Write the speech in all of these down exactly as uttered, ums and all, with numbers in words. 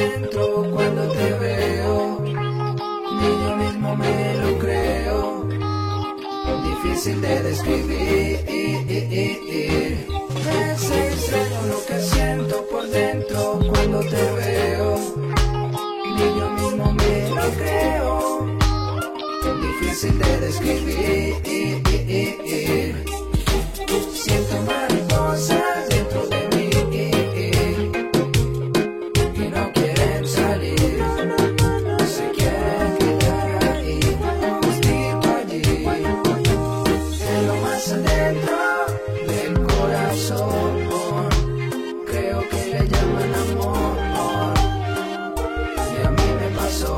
dentro cuando te veo, ni yo mismo me lo creo. Difícil de describir. Es extraño lo que siento por dentro cuando te veo, ni yo mismo me lo creo. Difícil de describir. Siento mariposas dentro de mí y no quieren salir. Se quieren quedar ahí, justito allí, en lo más adentro del corazón. Creo que le llaman amor y a mí me pasó.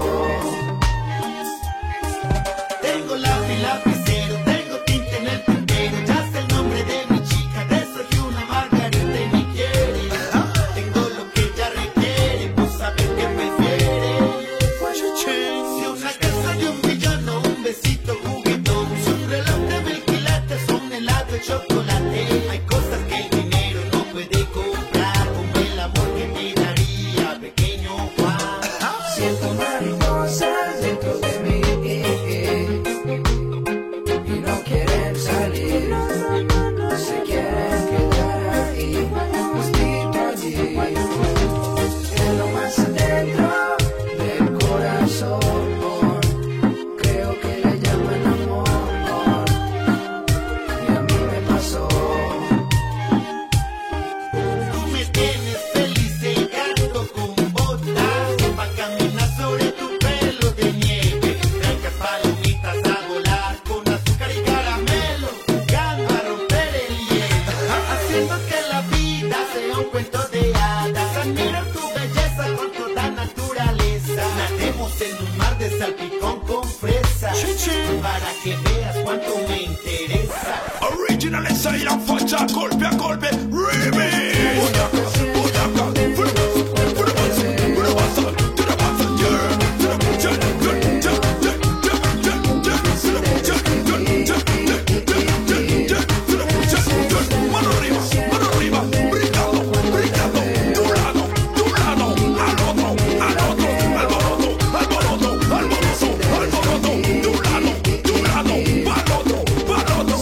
Tengo lápiz, lapicero, tengo tinta en el tintero. Ya sé el nombre de mi chica, de eso que una margarita y me quiere. Tengo lo que ella requiere, pues saber qué prefiere. Si una casa de un millón o un besito juguetón, si un reloj de mil quilates o un helado de chocolate. Hay cosas que el dinero no puede comprar, como el amor que te daría, pequeño Juan. Siento mariposas dentro de mí y no quieren salir. Se quieren quedar ahí, justito allí, en lo más adentro del corazón. Creo que le llaman amor y a mí me pasó. Tú me tienes feliz y gato con botas, pa' caminar sobre tu pelo de nieve. Blancas palomitas a volar con azúcar y caramelo, jugando a romper el hielo, haciendo que la vida sea un cuento de hadas. Admiro tu belleza con toda naturaleza. Nademos en un mar de salpicón con fresa, para que veas cuánto me interesa. Original style and facha, golpe a golpe, remix. Mano arriba, mano arriba, brincando, brincando, de un lado, de un lado, al otro, al otro, alboroto, alboroto, alboroto, alboroto, de un lado, de un lado, al otro, al otro.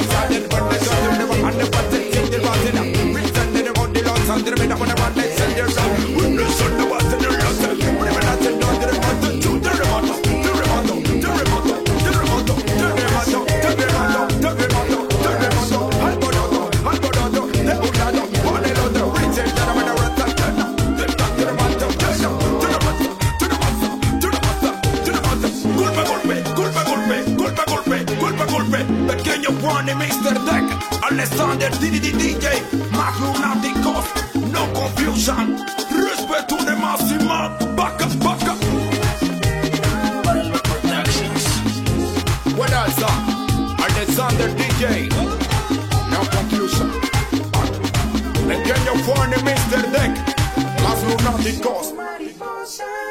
Golpe, golpe, golpe, golpe, golpe, golpe, golpe, golpe. Pequeño Juan y mister Deck, Alexander D D D D J, más lunáticos, no confusion, respeto de máxima, back up, back up. What else? Alexander D J, no confusion. Pequeño Juan y mister Deck, más lunáticos. Mariposa